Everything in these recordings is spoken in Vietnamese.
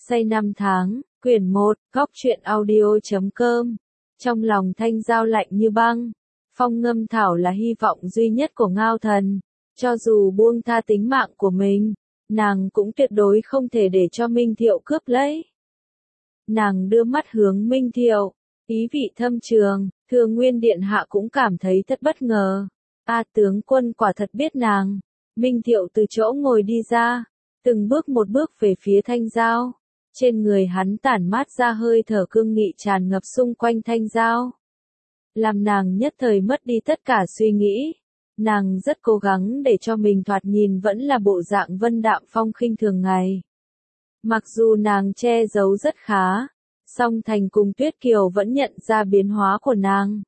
say năm tháng, quyển 1, góc truyện audio.com. Trong lòng Thanh Giao lạnh như băng. Phong Ngâm Thảo là hy vọng duy nhất của Ngao Thần. Cho dù buông tha tính mạng của mình, nàng cũng tuyệt đối không thể để cho Minh Thiệu cướp lấy. Nàng đưa mắt hướng Minh Thiệu, ý vị thâm trường, Thường Nguyên Điện Hạ cũng cảm thấy thật bất ngờ. Tướng quân quả thật biết nàng. Minh Thiệu từ chỗ ngồi đi ra, từng bước một bước về phía Thanh Giao. Trên người hắn tản mát ra hơi thở cương nghị tràn ngập xung quanh Thanh Giao. Làm nàng nhất thời mất đi tất cả suy nghĩ. Nàng rất cố gắng để cho mình thoạt nhìn vẫn là bộ dạng vân đạm phong khinh thường ngày. Mặc dù nàng che giấu rất khá, song Thành cùng Tuyết Kiều vẫn nhận ra biến hóa của nàng.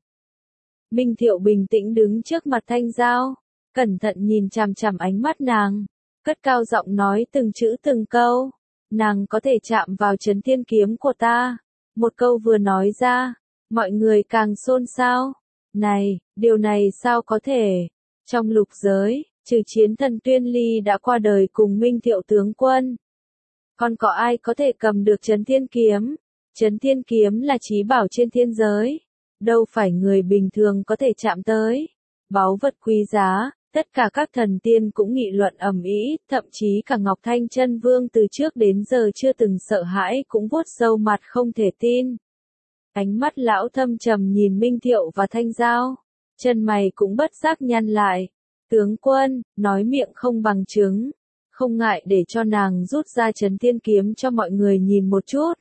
Minh Thiệu bình tĩnh đứng trước mặt Thanh Giao, cẩn thận nhìn chằm chằm ánh mắt nàng, cất cao giọng nói từng chữ từng câu. Nàng có thể chạm vào Chấn Thiên Kiếm của ta. Một câu vừa nói ra, mọi người càng xôn xao. Này, điều này sao có thể? Trong lục giới, trừ chiến thần Tuyên Ly đã qua đời cùng Minh Thiệu tướng quân, còn có ai có thể cầm được Chấn Thiên Kiếm? Chấn Thiên Kiếm là chí bảo trên thiên giới, đâu phải người bình thường có thể chạm tới. Báu vật quý giá, tất cả các thần tiên cũng nghị luận ầm ĩ, thậm chí cả Ngọc Thanh Chân Vương từ trước đến giờ chưa từng sợ hãi cũng vuốt râu mặt không thể tin. Ánh mắt lão thâm trầm nhìn Minh Thiệu và Thanh Giao, chân mày cũng bất giác nhăn lại. Tướng quân, nói miệng không bằng chứng, không ngại để cho nàng rút ra Chấn Thiên Kiếm cho mọi người nhìn một chút.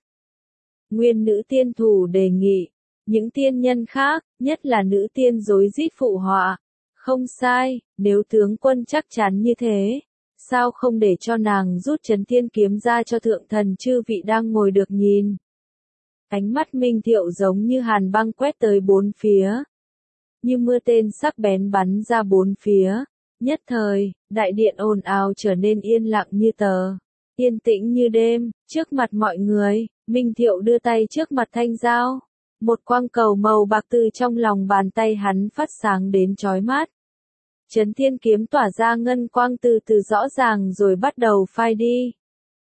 Nguyên nữ tiên thủ đề nghị, những tiên nhân khác, nhất là nữ tiên rối rít phụ họa. Không sai, nếu tướng quân chắc chắn như thế, sao không để cho nàng rút Chấn Thiên Kiếm ra cho thượng thần chư vị đang ngồi được nhìn. Ánh mắt Minh Thiệu giống như hàn băng quét tới bốn phía, như mưa tên sắc bén bắn ra bốn phía. Nhất thời, đại điện ồn ào trở nên yên lặng như tờ, yên tĩnh như đêm. Trước mặt mọi người, Minh Thiệu đưa tay trước mặt Thanh Giao. Một quang cầu màu bạc từ trong lòng bàn tay hắn phát sáng đến chói mắt. Chấn Thiên Kiếm tỏa ra ngân quang từ từ rõ ràng rồi bắt đầu phai đi.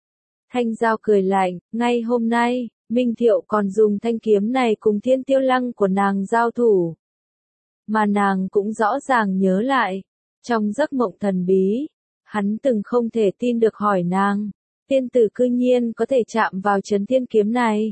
Thanh Giao cười lạnh, ngay hôm nay, Minh Thiệu còn dùng thanh kiếm này cùng Thiên Tiêu Lăng của nàng giao thủ. Mà nàng cũng rõ ràng nhớ lại, trong giấc mộng thần bí, hắn từng không thể tin được hỏi nàng, tiên tử cư nhiên có thể chạm vào Chấn Thiên Kiếm này.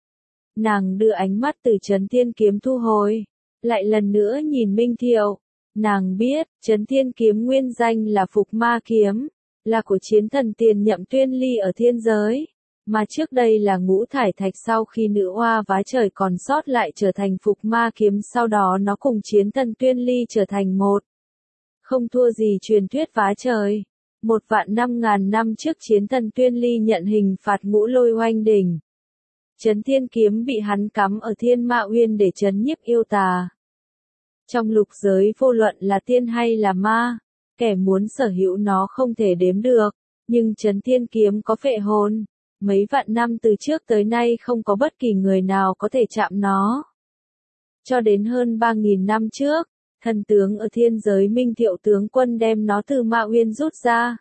Nàng đưa ánh mắt từ Chấn Thiên Kiếm thu hồi, lại lần nữa nhìn Minh Thiệu. Nàng biết, Chấn Thiên Kiếm nguyên danh là Phục Ma Kiếm, là của chiến thần tiền nhậm Tuyên Ly ở thiên giới, mà trước đây là Ngũ Thải Thạch sau khi nữ oa vá trời còn sót lại trở thành Phục Ma Kiếm, sau đó nó cùng chiến thần Tuyên Ly trở thành một. Không thua gì truyền thuyết vá trời. 1.500.000 năm trước chiến thần Tuyên Ly nhận hình phạt Ngũ Lôi Oanh Đỉnh. Chấn Thiên Kiếm bị hắn cắm ở Thiên Ma Uyên để trấn nhiếp yêu tà. Trong lục giới vô luận là tiên hay là ma, kẻ muốn sở hữu nó không thể đếm được, nhưng Chấn Thiên Kiếm có phệ hồn. Mấy vạn năm từ trước tới nay không có bất kỳ người nào có thể chạm nó. Cho đến hơn 3.000 năm trước, thần tướng ở thiên giới Minh Thiệu tướng quân đem nó từ Ma Uyên rút ra.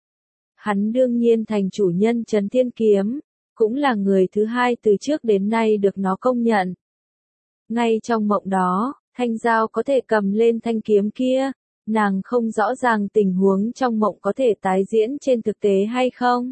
Hắn đương nhiên thành chủ nhân Chấn Thiên Kiếm, cũng là người thứ hai từ trước đến nay được nó công nhận. Ngay trong mộng đó, Thanh Giao có thể cầm lên thanh kiếm kia, nàng không rõ ràng tình huống trong mộng có thể tái diễn trên thực tế hay không.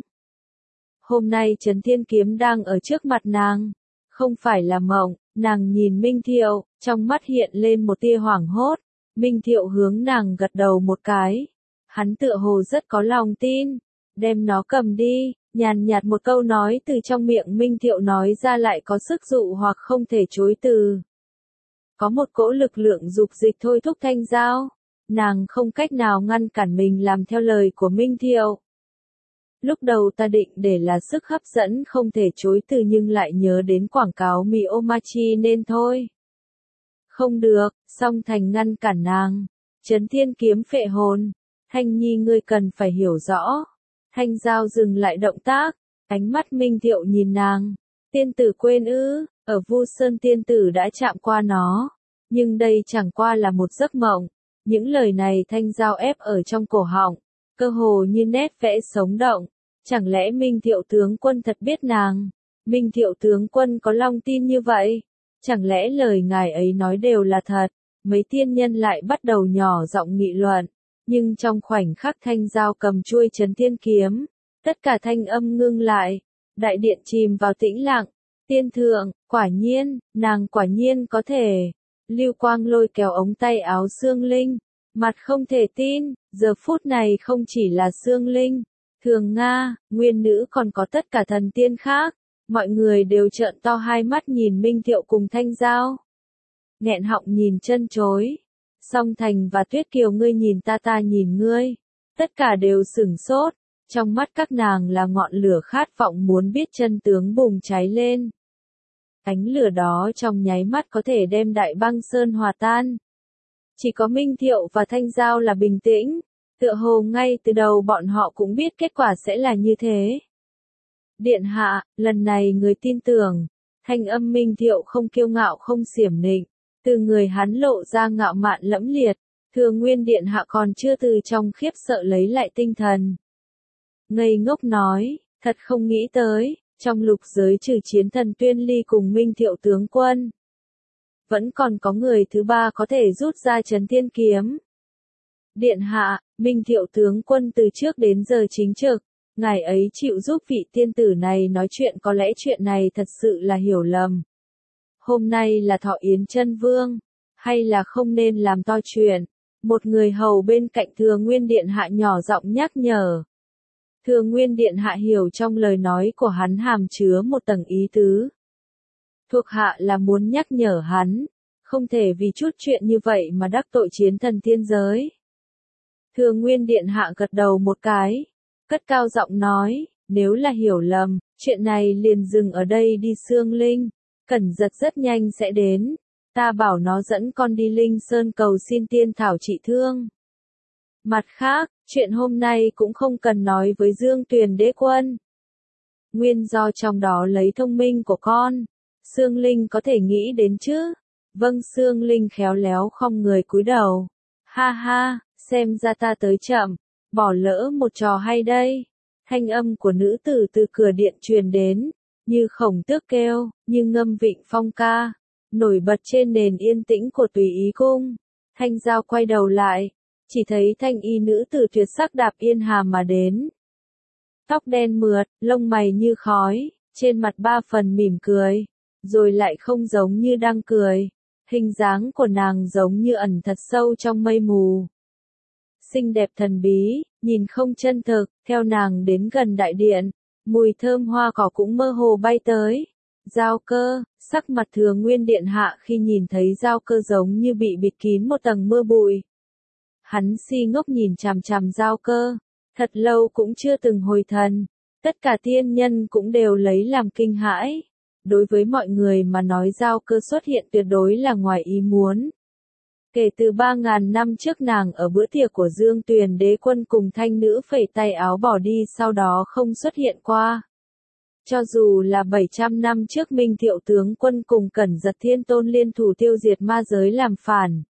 Hôm nay Chấn Thiên Kiếm đang ở trước mặt nàng, không phải là mộng. Nàng nhìn Minh Thiệu, trong mắt hiện lên một tia hoảng hốt. Minh Thiệu hướng nàng gật đầu một cái. Hắn tựa hồ rất có lòng tin. Đem nó cầm đi. Nhàn nhạt một câu nói từ trong miệng Minh Thiệu nói ra lại có sức dụ hoặc không thể chối từ. Có một cỗ lực lượng dục dịch thôi thúc Thanh Giao. Nàng không cách nào ngăn cản mình làm theo lời của Minh Thiệu. Lúc đầu ta định để là sức hấp dẫn không thể chối từ nhưng lại nhớ đến quảng cáo mì omachi nên thôi. Không được, song Thành ngăn cản nàng. Chấn Thiên Kiếm phệ hồn. Thanh Nhi ngươi cần phải hiểu rõ. Thanh Giao dừng lại động tác, ánh mắt Minh Thiệu nhìn nàng. Tiên tử quên ư, ở Vu Sơn tiên tử đã chạm qua nó. Nhưng đây chẳng qua là một giấc mộng. Những lời này Thanh Giao ép ở trong cổ họng, cơ hồ như nét vẽ sống động. Chẳng lẽ Minh Thiệu tướng quân thật biết nàng? Minh Thiệu tướng quân có lòng tin như vậy? Chẳng lẽ lời ngài ấy nói đều là thật? Mấy tiên nhân lại bắt đầu nhỏ giọng nghị luận. Nhưng trong khoảnh khắc Thanh Giao cầm chuôi Chấn Thiên kiếm, tất cả thanh âm ngưng lại. Đại điện chìm vào tĩnh lặng. Tiên thượng, quả nhiên, nàng quả nhiên có thể. Lưu Quang lôi kéo ống tay áo Sương Linh. Mặt không thể tin, giờ phút này không chỉ là Sương Linh. Thường Nga, Nguyên Nữ còn có tất cả thần tiên khác. Mọi người đều trợn to hai mắt nhìn Minh Thiệu cùng Thanh Giao. Nghẹn họng nhìn chân chối. Song Thành và Tuyết Kiều ngươi nhìn ta nhìn ngươi. Tất cả đều sửng sốt. Trong mắt các nàng là ngọn lửa khát vọng muốn biết chân tướng bùng cháy lên. Ánh lửa đó trong nháy mắt có thể đem đại băng sơn hòa tan. Chỉ có Minh Thiệu và Thanh Giao là bình tĩnh. Tựa hồ ngay từ đầu bọn họ cũng biết kết quả sẽ là như thế. Điện hạ, lần này người tin tưởng. Thanh âm Minh Thiệu không kiêu ngạo không xiểm nịnh. Từ người hắn lộ ra ngạo mạn lẫm liệt. Thừa Nguyên điện hạ còn chưa từ trong khiếp sợ lấy lại tinh thần. Ngây ngốc nói, thật không nghĩ tới, trong lục giới trừ chiến thần Tuyên Ly cùng Minh Thiệu tướng quân. Vẫn còn có người thứ ba có thể rút ra Chấn Thiên kiếm. Điện hạ, Minh Thiệu tướng quân từ trước đến giờ chính trực, ngài ấy chịu giúp vị tiên tử này nói chuyện, có lẽ chuyện này thật sự là hiểu lầm. Hôm nay là thọ yến chân vương, hay là không nên làm to chuyện? Một người hầu bên cạnh Thừa Nguyên điện hạ nhỏ giọng nhắc nhở. Thừa Nguyên điện hạ hiểu trong lời nói của hắn hàm chứa một tầng ý tứ. Thuộc hạ là muốn nhắc nhở hắn, không thể vì chút chuyện như vậy mà đắc tội chiến thần thiên giới. Thừa Nguyên điện hạ gật đầu một cái, cất cao giọng nói, nếu là hiểu lầm, chuyện này liền dừng ở đây đi. Sương Linh, Cẩn Giật rất nhanh sẽ đến, ta bảo nó dẫn con đi Linh Sơn cầu xin tiên thảo trị thương. Mặt khác, chuyện hôm nay cũng không cần nói với Dương Tuyền đế quân. Nguyên do trong đó lấy thông minh của con, Sương Linh có thể nghĩ đến chứ? Vâng. Sương Linh khéo léo khom người cúi đầu. Ha ha, xem ra ta tới chậm, bỏ lỡ một trò hay đây. Thanh âm của nữ tử từ cửa điện truyền đến, như khổng tước kêu, như ngâm vịnh phong ca, nổi bật trên nền yên tĩnh của Tùy Ý cung. Thanh Giao quay đầu lại, chỉ thấy thanh y nữ tử tuyệt sắc đạp yên hàm mà đến. Tóc đen mượt, lông mày như khói, trên mặt ba phần mỉm cười, rồi lại không giống như đang cười. Hình dáng của nàng giống như ẩn thật sâu trong mây mù. Xinh đẹp thần bí, nhìn không chân thực, theo nàng đến gần đại điện, mùi thơm hoa cỏ cũng mơ hồ bay tới. Giao Cơ, sắc mặt Thừa Nguyên điện hạ khi nhìn thấy Giao Cơ giống như bị bịt kín một tầng mưa bụi. Hắn si ngốc nhìn chằm chằm Giao Cơ, thật lâu cũng chưa từng hồi thần. Tất cả tiên nhân cũng đều lấy làm kinh hãi. Đối với mọi người mà nói Giao Cơ xuất hiện tuyệt đối là ngoài ý muốn. Kể từ 3.000 năm trước nàng ở bữa tiệc của Dương Tuyền đế quân cùng thanh nữ phẩy tay áo bỏ đi, sau đó không xuất hiện qua. Cho dù là 700 năm trước Minh Thiệu tướng quân cùng Cẩn Giật Thiên Tôn liên thủ tiêu diệt ma giới làm phản.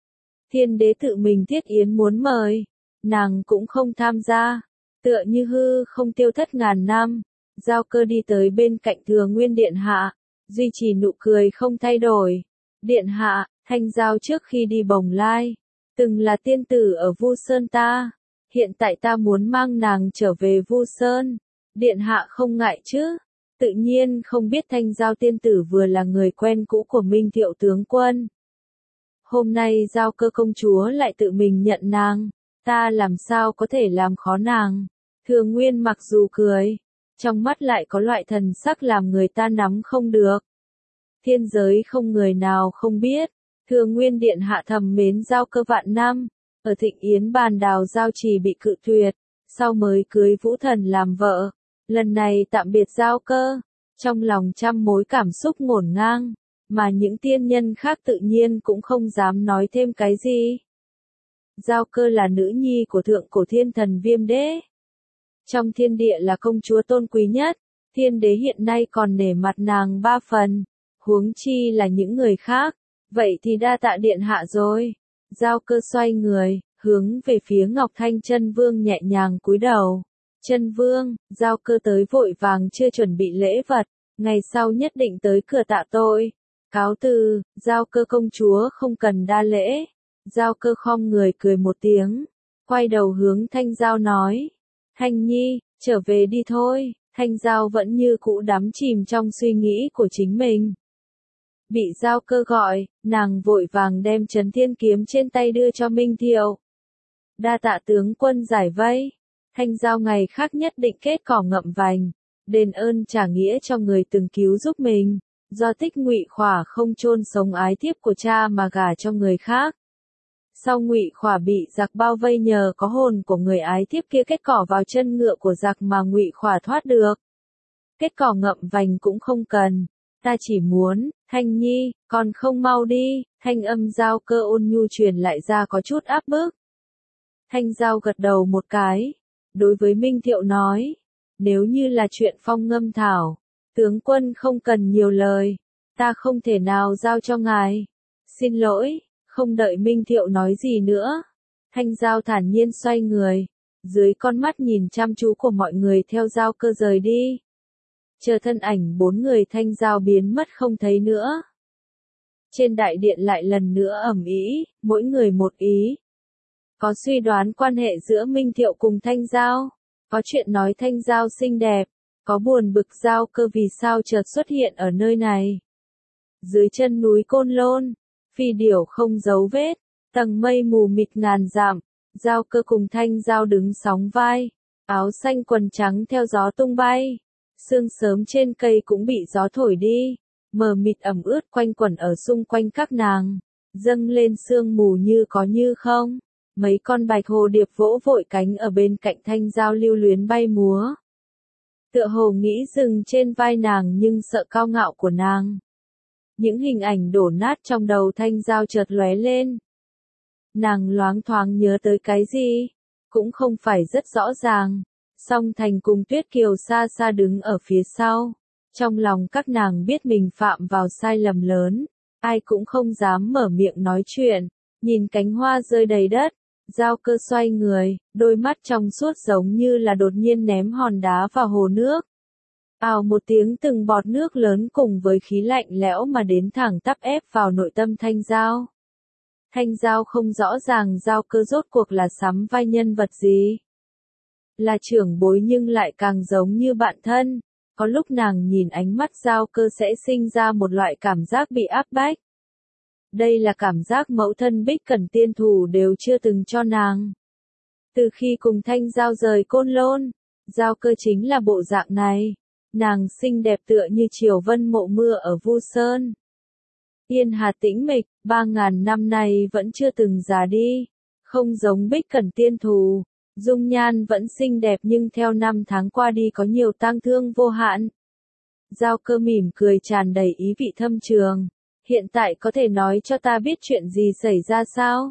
Thiên đế tự mình thiết yến muốn mời, nàng cũng không tham gia, tựa như hư không tiêu thất ngàn năm. Giao Cơ đi tới bên cạnh Thừa Nguyên điện hạ, duy trì nụ cười không thay đổi. Điện hạ, Thanh Giao trước khi đi Bồng Lai, từng là tiên tử ở Vu Sơn ta, hiện tại ta muốn mang nàng trở về Vu Sơn. Điện hạ không ngại chứ? Tự nhiên không biết Thanh Giao tiên tử vừa là người quen cũ của Minh Thiệu tướng quân. Hôm nay Giao Cơ công chúa lại tự mình nhận nàng, ta làm sao có thể làm khó nàng? Thừa Nguyên mặc dù cười, trong mắt lại có loại thần sắc làm người ta nắm không được. Thiên giới không người nào không biết, Thừa Nguyên điện hạ thầm mến Giao Cơ vạn năm, ở Thịnh Yến bàn đào Giao Trì bị cự tuyệt, sau mới cưới Vũ Thần làm vợ. Lần này tạm biệt Giao Cơ, trong lòng trăm mối cảm xúc ngổn ngang, mà những tiên nhân khác tự nhiên cũng không dám nói thêm cái gì. Giao Cơ là nữ nhi của thượng cổ thiên thần Viêm đế. Trong thiên địa là công chúa tôn quý nhất, thiên đế hiện nay còn nể mặt nàng 3 phần, huống chi là những người khác, vậy thì đa tạ điện hạ rồi. Giao Cơ xoay người, hướng về phía Ngọc Thanh Chân Vương nhẹ nhàng cúi đầu. Chân vương, Giao Cơ tới vội vàng chưa chuẩn bị lễ vật, ngày sau nhất định tới cửa tạ tội. Cáo từ, Giao Cơ công chúa không cần đa lễ. Giao Cơ khom người cười một tiếng, quay đầu hướng Thanh Giao nói. Thanh Nhi, trở về đi thôi. Thanh Giao vẫn như cũ đắm chìm trong suy nghĩ của chính mình. Bị Giao Cơ gọi, nàng vội vàng đem Trấn Thiên Kiếm trên tay đưa cho Minh Thiệu. Đa tạ tướng quân giải vây. Thanh Giao ngày khác nhất định kết cỏ ngậm vành, đền ơn trả nghĩa cho người từng cứu giúp mình. Do Tích Ngụy Khỏa không chôn sống ái thiếp của cha mà gả cho người khác. Sau Ngụy Khỏa bị giặc bao vây, nhờ có hồn của người ái thiếp kia kết cỏ vào chân ngựa của giặc mà Ngụy Khỏa thoát được. Kết cỏ ngậm vành cũng không cần, ta chỉ muốn, Thanh Nhi, còn không mau đi. Thanh âm Giao Cơ ôn nhu truyền lại ra có chút áp bức. Thanh Giao gật đầu một cái, đối với Minh Thiệu nói, nếu như là chuyện Phong Ngâm Thảo, tướng quân không cần nhiều lời, ta không thể nào giao cho ngài. Xin lỗi. Không đợi Minh Thiệu nói gì nữa, Thanh Giao thản nhiên xoay người, dưới con mắt nhìn chăm chú của mọi người theo Giao Cơ rời đi. Chờ thân ảnh 4 người Thanh Giao biến mất không thấy nữa. Trên đại điện lại lần nữa ầm ĩ, mỗi người một ý. Có suy đoán quan hệ giữa Minh Thiệu cùng Thanh Giao, có chuyện nói Thanh Giao xinh đẹp, có buồn bực Giao Cơ vì sao chợt xuất hiện ở nơi này. Dưới chân núi Côn Lôn, phi điểu không dấu vết, tầng mây mù mịt ngàn dặm, Giao Cơ cùng Thanh Giao đứng sóng vai, áo xanh quần trắng theo gió tung bay. Sương sớm trên cây cũng bị gió thổi đi, mờ mịt ẩm ướt quanh quẩn ở xung quanh các nàng, dâng lên sương mù như có như không. Mấy con bạch hồ điệp vỗ vội cánh ở bên cạnh Thanh Giao lưu luyến bay múa. Tựa hồ nghĩ dừng trên vai nàng nhưng sợ cao ngạo của nàng. Những hình ảnh đổ nát trong đầu Thanh Giao chợt lóe lên. Nàng loáng thoáng nhớ tới cái gì, cũng không phải rất rõ ràng. Song Thành cùng Tuyết Kiều xa xa đứng ở phía sau. Trong lòng các nàng biết mình phạm vào sai lầm lớn, ai cũng không dám mở miệng nói chuyện. Nhìn cánh hoa rơi đầy đất, Giao Cơ xoay người, đôi mắt trong suốt giống như là đột nhiên ném hòn đá vào hồ nước. Ào một tiếng, từng bọt nước lớn cùng với khí lạnh lẽo mà đến thẳng tắp ép vào nội tâm Thanh Giao. Thanh Giao không rõ ràng Giao Cơ rốt cuộc là sắm vai nhân vật gì. Là trưởng bối nhưng lại càng giống như bạn thân. Có lúc nàng nhìn ánh mắt Giao Cơ sẽ sinh ra một loại cảm giác bị áp bách. Đây là cảm giác mẫu thân Bích Cẩn Tiên Thủ đều chưa từng cho nàng. Từ khi cùng Thanh Giao rời Côn Lôn, Giao Cơ chính là bộ dạng này. Nàng xinh đẹp tựa như chiều vân mộ mưa ở Vu Sơn. Yên hà tĩnh mịch, 3000 năm nay vẫn chưa từng già đi. Không giống Bích Cẩn Tiên Thủ, dung nhan vẫn xinh đẹp nhưng theo năm tháng qua đi có nhiều tang thương vô hạn. Giao Cơ mỉm cười tràn đầy ý vị thâm trường. Hiện tại có thể nói cho ta biết chuyện gì xảy ra sao?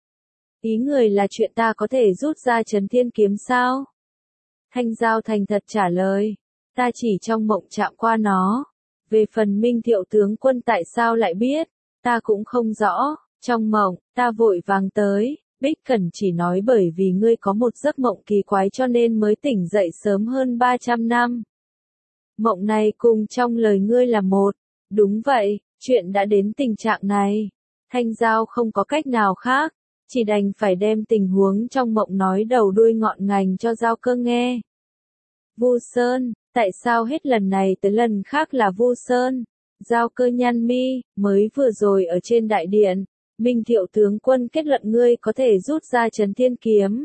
Ý người là chuyện ta có thể rút ra Trấn Thiên Kiếm sao? Thanh Giao thành thật trả lời. Ta chỉ trong mộng chạm qua nó. Về phần Minh Thiệu tướng quân tại sao lại biết, ta cũng không rõ. Trong mộng, ta vội vàng tới. Bích Cẩn chỉ nói bởi vì ngươi có một giấc mộng kỳ quái cho nên mới tỉnh dậy sớm hơn 300 năm. Mộng này cùng trong lời ngươi là một. Đúng vậy, chuyện đã đến tình trạng này. Thanh Giao không có cách nào khác, chỉ đành phải đem tình huống trong mộng nói đầu đuôi ngọn ngành cho Giao Cơ nghe. Vu Sơn, tại sao hết lần này tới lần khác là Vu Sơn? Giao Cơ nhăn mi, mới vừa rồi ở trên đại điện, Minh Thiệu tướng quân kết luận ngươi có thể rút ra Trấn Thiên Kiếm.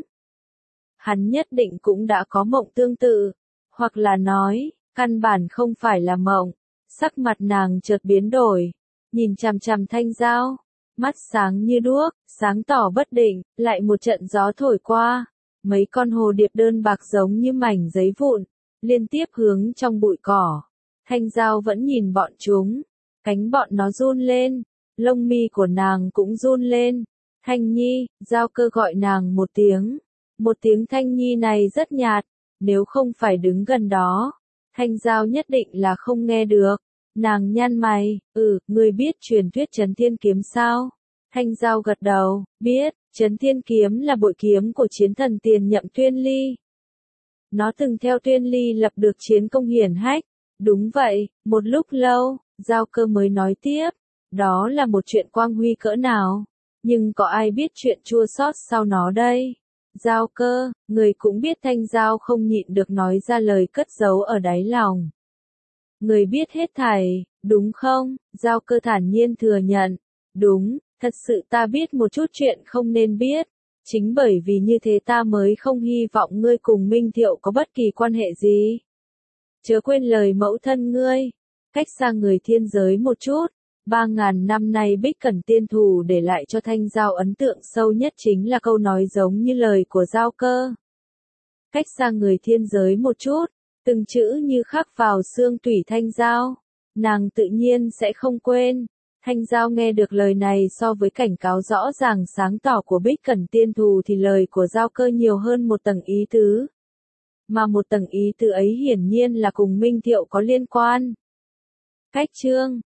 Hắn nhất định cũng đã có mộng tương tự, hoặc là nói, căn bản không phải là mộng. Sắc mặt nàng chợt biến đổi, nhìn chằm chằm Thanh Giao, mắt sáng như đuốc, sáng tỏ bất định, lại một trận gió thổi qua, mấy con hồ điệp đơn bạc giống như mảnh giấy vụn, liên tiếp hướng trong bụi cỏ. Thanh Giao vẫn nhìn bọn chúng, cánh bọn nó run lên, lông mi của nàng cũng run lên. Thanh Nhi, Giao Cơ gọi nàng một tiếng Thanh Nhi này rất nhạt, nếu không phải đứng gần đó. Thanh Giao nhất định là không nghe được. Nàng nhăn mày, ngươi biết truyền thuyết Trấn Thiên Kiếm sao? Thanh Giao gật đầu, biết, Trấn Thiên Kiếm là bội kiếm của chiến thần Tiền Nhậm Tuyên Ly. Nó từng theo Tuyên Ly lập được chiến công hiển hách. Đúng vậy, một lúc lâu, Giao Cơ mới nói tiếp. Đó là một chuyện quang huy cỡ nào. Nhưng có ai biết chuyện chua xót sau nó đây? Giao Cơ, người cũng biết Thanh Giao không nhịn được nói ra lời cất giấu ở đáy lòng. Người biết hết thảy, đúng không? Giao Cơ thản nhiên thừa nhận. Đúng, thật sự ta biết một chút chuyện không nên biết. Chính bởi vì như thế ta mới không hy vọng ngươi cùng Minh Thiệu có bất kỳ quan hệ gì. Chớ quên lời mẫu thân ngươi. Cách xa người thiên giới một chút. 3.000 năm nay Bích Cẩn Tiên Thù để lại cho Thanh Giao ấn tượng sâu nhất chính là câu nói giống như lời của Giao Cơ. Cách xa người thiên giới một chút, từng chữ như khắc vào xương tủy Thanh Giao. Nàng tự nhiên sẽ không quên. Thanh Giao nghe được lời này so với cảnh cáo rõ ràng sáng tỏ của Bích Cẩn Tiên Thù thì lời của Giao Cơ nhiều hơn một tầng ý tứ. Mà một tầng ý tứ ấy hiển nhiên là cùng Minh Thiệu có liên quan. Cách chương